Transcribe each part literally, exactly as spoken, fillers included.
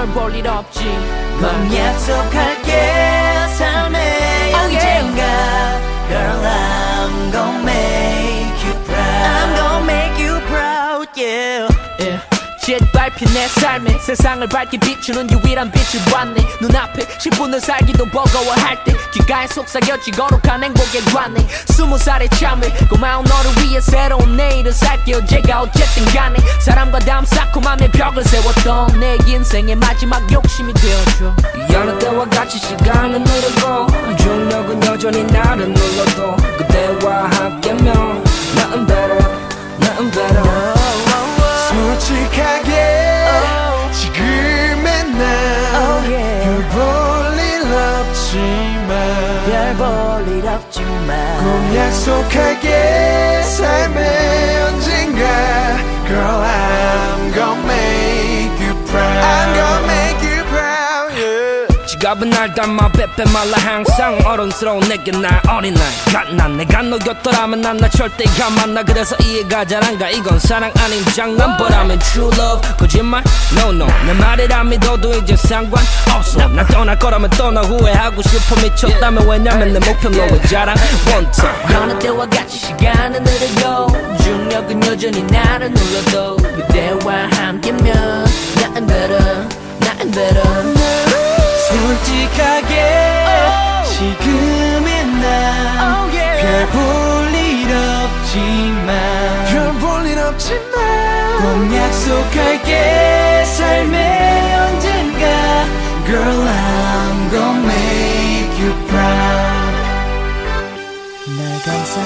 별 볼 일 없지. 넌 약속할게 삶의 언젠가. Girl, I'm gonna make you proud. I'm gonna make you proud, yeah. yeah. 짓밟힌 내 삶에 세상을 밝게 비추는 유일한 빛을 봤네. 눈앞에 십 분을 살기도 버거워할 때 귓가에 속삭였지 거룩한 행복의 관해. 스무 살의 참회 고마운 너를 위해 새로운 내일을 살게. 어제가 어쨌든 간에 사람과 다음 쌓고맘의 벽을 세웠던 내 인생의 마지막 욕심이 되어줘. 여느 때와 같이 시간은 흐르고 중력은 여전히 나를 눌러도 그대와 함께면 나은 better, 나은 better. 솔직하게 oh. 지금의 난 oh, yeah. 별 볼 일 없지만 별 볼 일 없지만 꼭 약속할게 삶의 언젠가. Girl, I'm gonna make you proud. I'm gonna make you proud, yeah. 지갑은 날 담아 빼빼 말라 항상 어른스러운 내게 날 어린아이 같나. 내가 너 곁더라면 난 나 절대 안 만나. 그래서 이해가 잘 안 가. 이건 사랑 아닌 장난. But I'm in true love. 거짓말? No no. 내 말을 안 믿어도 이제 상관없어. 난 떠날 거라면 떠나. 후회하고 싶어 미쳤다면 왜냐면 내 목표 너의 자랑. One time. 여느 때와 같이 시간은 흐르고 중력은 여전히 나를 눌러도 그대와 함께면 나은 better, 나은 better. 솔직하게 oh. 지금의 난 oh, yeah. 별 볼 일 없지만 별 볼 일 없지만 꼭 약속할게 삶의 언젠가. Girl, I'm gonna make you proud. 날 감싸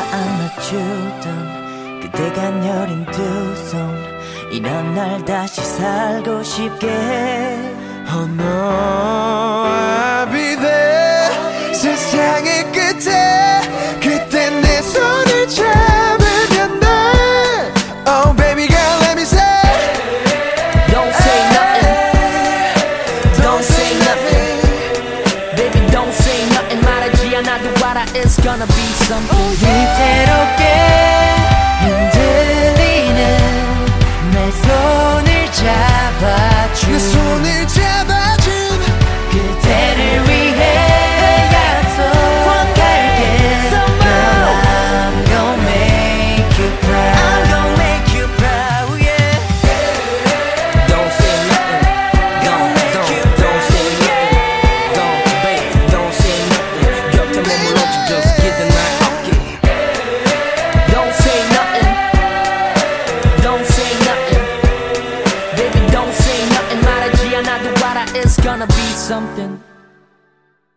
안아주던 그대 간여린 두 손 이런 날 다시 살고 싶게 해. Oh no, I'll be there. 세상의 끝에 그때 내 손을 잡으면 돼. Oh baby girl, let me say. Don't say nothing. Don't say nothing. Baby, don't say nothing. 말하지 않아도 알아. It's gonna be something. 위태롭게 흔들리는 내 손을 잡아준 내 손을 잡아준 그대를 위해 약속할게. Girl, I'm gonna make you proud. I'm gonna make you proud, yeah. Don't say nothing. Don't, don't, don't say nothing. Don't, babe, don't say nothing. 곁에 머물러지 just 기대 날 어깨. Don't say nothing. Don't say nothing. Baby, don't say nothing. 말하지 않아도 알아. It's gonna be something.